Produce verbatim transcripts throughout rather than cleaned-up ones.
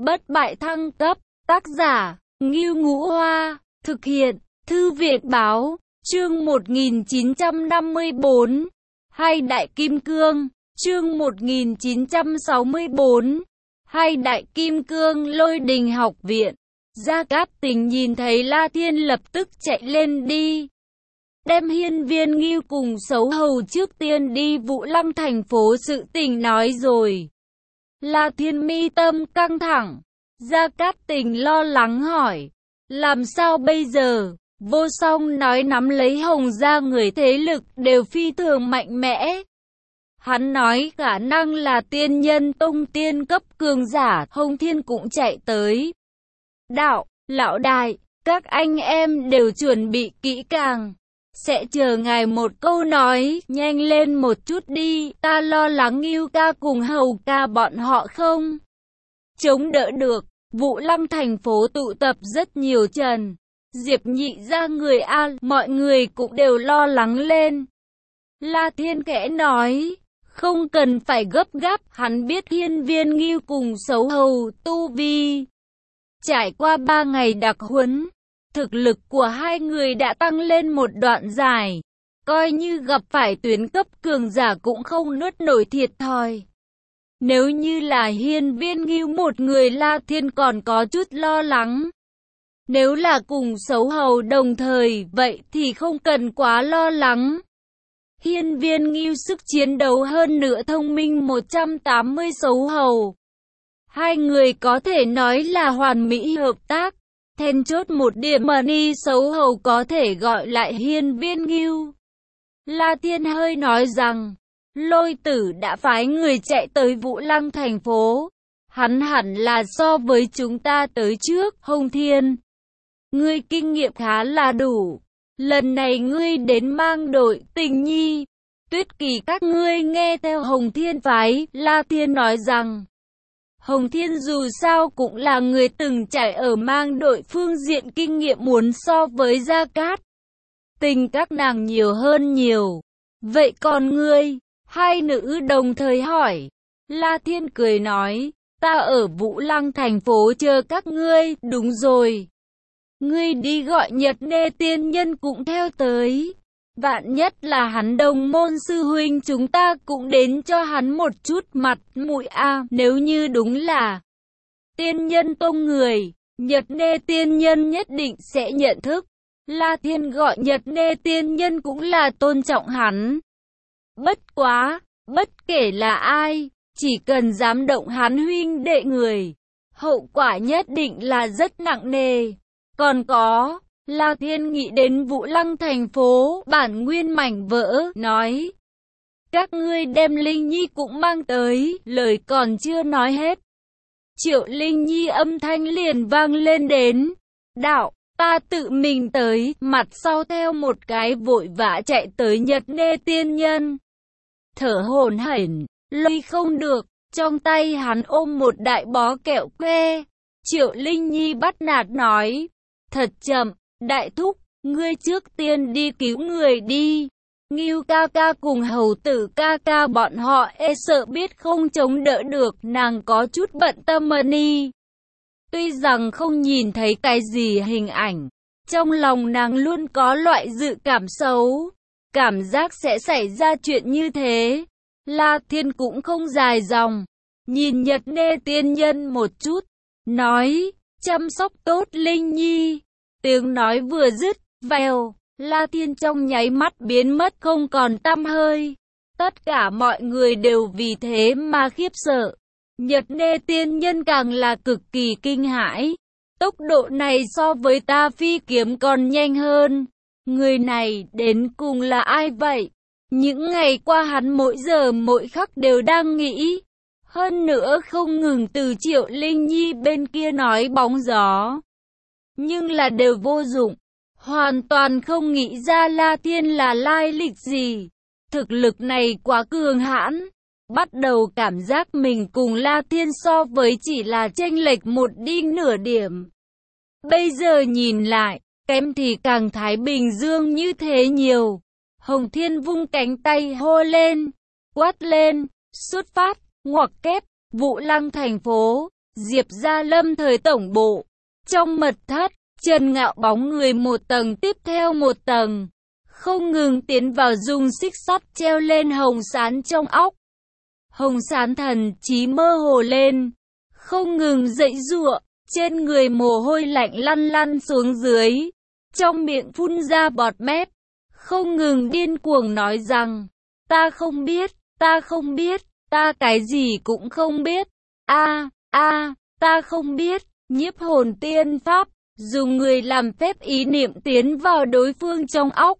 Bất bại thăng cấp, tác giả, Ngưu Ngũ Hoa, thực hiện, Thư viện Báo, chương một nghìn chín trăm năm mươi bốn, Hai Đại Kim Cương, chương một nghìn chín trăm sáu mươi bốn, Hai Đại Kim Cương Lôi Đình Học Viện. Gia Cát Tình nhìn thấy La Thiên lập tức chạy lên đi, đem Hiên Viên Ngưu cùng Sấu Hầu trước tiên đi Vũ Lăng thành phố sự tình nói rồi. La Thiên mi tâm căng thẳng, Gia Cát Tình lo lắng hỏi, làm sao bây giờ? Vô Song nói nắm lấy Hồng gia người thế lực đều phi thường mạnh mẽ. Hắn nói khả năng là tiên nhân tông tiên cấp cường giả. Hồng Thiên cũng chạy tới. Đạo, lão đại, các anh em đều chuẩn bị kỹ càng. Sẽ chờ ngài một câu nói, nhanh lên một chút đi, ta lo lắng Ngưu ca cùng Hầu ca bọn họ không chống đỡ được. Vũ Lăng thành phố tụ tập rất nhiều Trần Diệp nhị ra người A, mọi người cũng đều lo lắng lên. La Thiên khẽ nói, không cần phải gấp gáp, hắn biết Hiên Viên Ngưu cùng Sấu Hầu tu vi. Trải qua ba ngày đặc huấn, thực lực của hai người đã tăng lên một đoạn dài, coi như gặp phải tuyến cấp cường giả cũng không nuốt nổi thiệt thòi. Nếu như là Hiên Viên Ngưu một người, La Thiên còn có chút lo lắng. Nếu là cùng Sấu Hầu đồng thời, vậy thì không cần quá lo lắng. Hiên Viên Ngưu sức chiến đấu hơn nữa thông minh một trăm tám mươi Sấu Hầu. Hai người có thể nói là hoàn mỹ hợp tác. Then chốt một điểm mà ni Sấu Hầu có thể gọi lại Hiên Viên Ngưu. La Thiên hơi nói rằng, Lôi Tử đã phái người chạy tới Vũ Lăng thành phố. Hắn hẳn là so với chúng ta tới trước. Hồng Thiên, ngươi kinh nghiệm khá là đủ. Lần này ngươi đến mang đội Tình Nhi, Tuyết Kỳ các ngươi nghe theo Hồng Thiên phái. La Thiên nói rằng, Hồng Thiên dù sao cũng là người từng trải ở mang đội, phương diện kinh nghiệm muốn so với Gia Cát Tình các nàng nhiều hơn nhiều. Vậy còn ngươi? Hai nữ đồng thời hỏi. La Thiên cười nói, ta ở Vũ Lăng thành phố chờ các ngươi. Đúng rồi, ngươi đi gọi Nhật Nê tiên nhân cũng theo tới. Vạn nhất là hắn đồng môn sư huynh, chúng ta cũng đến cho hắn một chút mặt mũi a. Nếu như đúng là tiên nhân tông người, Nhật Nê tiên nhân nhất định sẽ nhận thức. La Thiên gọi Nhật Nê tiên nhân cũng là tôn trọng hắn. Bất quá, bất kể là ai, chỉ cần dám động hắn huynh đệ người, hậu quả nhất định là rất nặng nề. Còn có, La Thiên nghĩ đến Vũ Lăng thành phố, bản nguyên mảnh vỡ, nói, các ngươi đem Linh Nhi cũng mang tới. Lời còn chưa nói hết, Triệu Linh Nhi âm thanh liền vang lên đến, đạo, ta tự mình tới. Mặt sau theo một cái vội vã chạy tới Nhật Nê tiên nhân, thở hổn hển, lôi không được, trong tay hắn ôm một đại bó kẹo que. Triệu Linh Nhi bắt nạt nói, thật chậm, đại thúc, ngươi trước tiên đi cứu người đi. Ngưu ca ca cùng Hầu tử ca ca bọn họ e sợ biết không chống đỡ được. Nàng có chút bận tâm mà ni. Tuy rằng không nhìn thấy cái gì hình ảnh, trong lòng nàng luôn có loại dự cảm xấu, cảm giác sẽ xảy ra chuyện như thế. La Thiên cũng không dài dòng, nhìn Nhật Nê tiên nhân một chút, nói, chăm sóc tốt Linh Nhi. Tiếng nói vừa dứt, vèo, La Thiên trong nháy mắt biến mất không còn tăm hơi. Tất cả mọi người đều vì thế mà khiếp sợ. Nhật Nê tiên nhân càng là cực kỳ kinh hãi. Tốc độ này so với ta phi kiếm còn nhanh hơn. Người này đến cùng là ai vậy? Những ngày qua hắn mỗi giờ mỗi khắc đều đang nghĩ. Hơn nữa không ngừng từ Triệu Linh Nhi bên kia nói bóng gió, nhưng là đều vô dụng. Hoàn toàn không nghĩ ra La Thiên là lai lịch gì. Thực lực này quá cường hãn. Bắt đầu cảm giác mình cùng La Thiên so với chỉ là chênh lệch một đi nửa điểm. Bây giờ nhìn lại, kém thì càng Thái Bình Dương như thế nhiều. Hồng Thiên vung cánh tay hô lên, quát lên, xuất phát, ngoặc kép, Vũ Lăng thành phố. Diệp Gia Lâm thời tổng bộ. Trong mật thất, Trần Ngạo bóng người một tầng tiếp theo một tầng, không ngừng tiến vào dùng xích sắt treo lên Hồng Sán trong óc. Hồng Sán thần trí mơ hồ lên, không ngừng dãy giụa, trên người mồ hôi lạnh lăn lăn xuống dưới, trong miệng phun ra bọt mép, không ngừng điên cuồng nói rằng, ta không biết, ta không biết, ta cái gì cũng không biết, a a ta không biết. Nhiếp hồn tiên pháp, dùng người làm phép ý niệm tiến vào đối phương trong óc,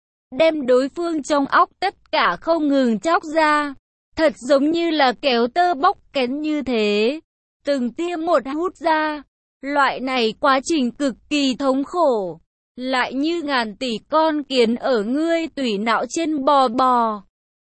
đem đối phương trong óc tất cả không ngừng chóc ra, thật giống như là kéo tơ bóc kén như thế, từng tia một hút ra. Loại này quá trình cực kỳ thống khổ, lại như ngàn tỷ con kiến ở ngươi tủy não trên bò bò,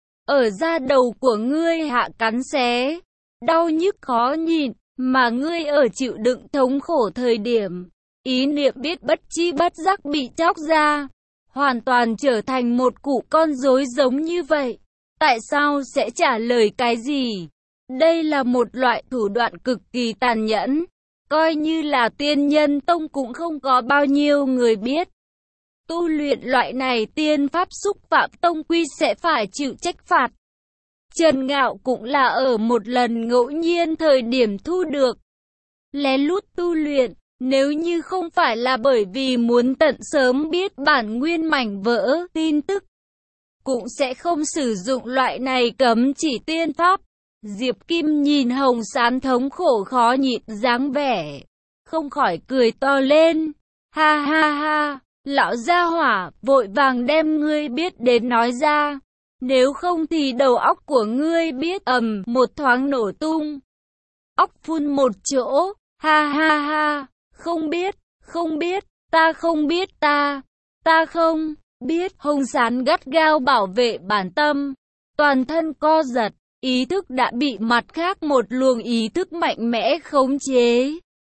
ở da đầu của ngươi hạ cắn xé, đau nhức khó nhịn, mà ngươi ở chịu đựng thống khổ thời điểm, ý niệm biết bất chi bất giác bị chóc ra, hoàn toàn trở thành một củ con rối giống như vậy. Tại sao sẽ trả lời cái gì? Đây là một loại thủ đoạn cực kỳ tàn nhẫn, coi như là tiên nhân tông cũng không có bao nhiêu người biết. Tu luyện loại này tiên pháp xúc phạm tông quy sẽ phải chịu trách phạt. Trần Ngạo cũng là ở một lần ngẫu nhiên thời điểm thu được. Lén lút tu luyện, nếu như không phải là bởi vì muốn tận sớm biết bản nguyên mảnh vỡ tin tức, cũng sẽ không sử dụng loại này cấm chỉ tiên pháp. Diệp Kim nhìn Hồng Sán thống khổ khó nhịn dáng vẻ, không khỏi cười to lên. Ha ha ha, lão gia hỏa, vội vàng đem ngươi biết đến nói ra. Nếu không thì đầu óc của ngươi biết ầm một thoáng nổ tung. Óc phun một chỗ, ha ha ha, không biết, không biết, ta không biết ta, ta không biết. Hồng Sán gắt gao bảo vệ bản tâm, toàn thân co giật, ý thức đã bị mặt khác một luồng ý thức mạnh mẽ khống chế.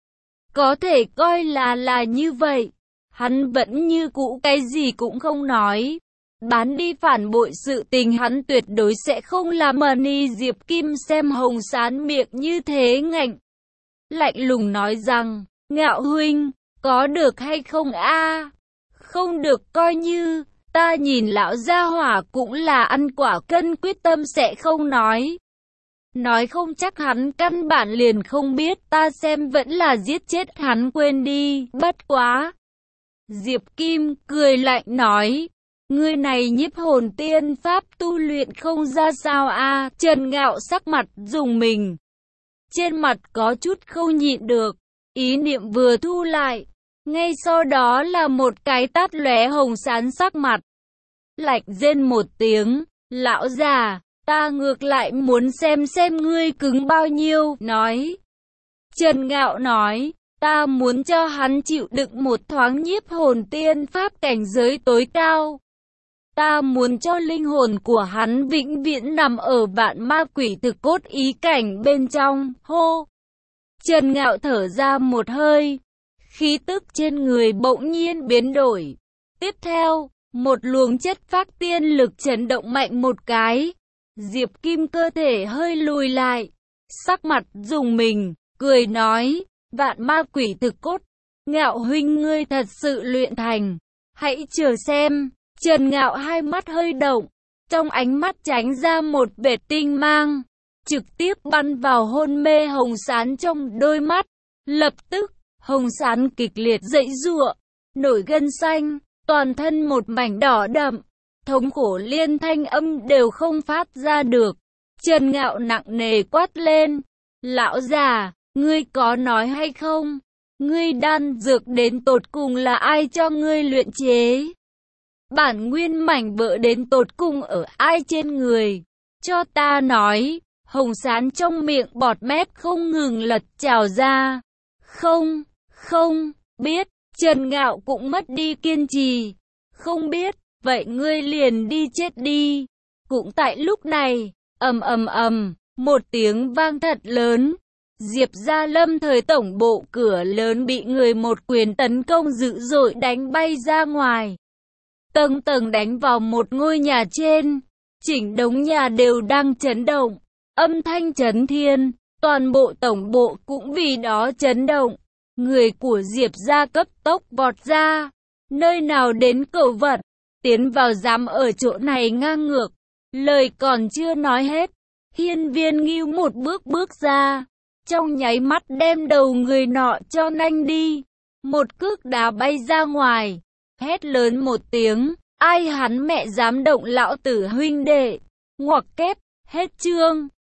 Có thể coi là là như vậy, hắn vẫn như cũ cái gì cũng không nói. Bán đi phản bội sự tình hắn tuyệt đối sẽ không làm. Mani Diệp Kim xem Hồng Sán miệng như thế ngạnh, lạnh lùng nói rằng, Ngạo huynh, có được hay không a? Không được coi như, ta nhìn lão gia hỏa cũng là ăn quả cân quyết tâm sẽ không nói. Nói không chắc hắn căn bản liền không biết, ta xem vẫn là giết chết hắn quên đi, bất quá. Diệp Kim cười lạnh nói, ngươi này nhiếp hồn tiên pháp tu luyện không ra sao a? Trần Ngạo sắc mặt rùng mình, trên mặt có chút không nhịn được, ý niệm vừa thu lại, ngay sau đó là một cái tát lóe Hồng Sán sắc mặt, lạnh rên một tiếng, lão già, ta ngược lại muốn xem xem ngươi cứng bao nhiêu, nói. Trần Ngạo nói, ta muốn cho hắn chịu đựng một thoáng nhiếp hồn tiên pháp cảnh giới tối cao. Ta muốn cho linh hồn của hắn vĩnh viễn nằm ở vạn ma quỷ thực cốt ý cảnh bên trong, hô. Trần Ngạo thở ra một hơi, khí tức trên người bỗng nhiên biến đổi. Tiếp theo, một luồng chất phác tiên lực chấn động mạnh một cái. Diệp Kim cơ thể hơi lùi lại, sắc mặt rùng mình, cười nói, vạn ma quỷ thực cốt, Ngạo huynh ngươi thật sự luyện thành, hãy chờ xem. Trần Ngạo hai mắt hơi động, trong ánh mắt tránh ra một vệt tinh mang, trực tiếp bắn vào hôn mê Hồng Sán trong đôi mắt. Lập tức, Hồng Sán kịch liệt giãy giụa, nổi gân xanh, toàn thân một mảnh đỏ đậm, thống khổ liên thanh âm đều không phát ra được. Trần Ngạo nặng nề quát lên, lão già, ngươi có nói hay không? Ngươi đan dược đến tột cùng là ai cho ngươi luyện chế? Bản nguyên mảnh vỡ đến tột cùng ở ai trên người? Cho ta nói. Hồng Sán trong miệng bọt mép không ngừng lật trào ra. Không, không, biết. Trần Ngạo cũng mất đi kiên trì. Không biết, vậy ngươi liền đi chết đi. Cũng tại lúc này, ầm ầm ầm, một tiếng vang thật lớn. Diệp Gia Lâm thời tổng bộ cửa lớn bị người một quyền tấn công dữ dội đánh bay ra ngoài. Tầng tầng đánh vào một ngôi nhà trên, chỉnh đống nhà đều đang chấn động, âm thanh chấn thiên. Toàn bộ tổng bộ cũng vì đó chấn động. Người của Diệp gia cấp tốc vọt ra. Nơi nào đến cẩu vật, tiến vào dám ở chỗ này ngang ngược. Lời còn chưa nói hết, Hiên Viên Ngưu một bước bước ra, trong nháy mắt đem đầu người nọ cho nanh đi. Một cước đá bay ra ngoài, hét lớn một tiếng, ai hắn mẹ dám động lão tử huynh đệ. Ngoặc kép, hết chương.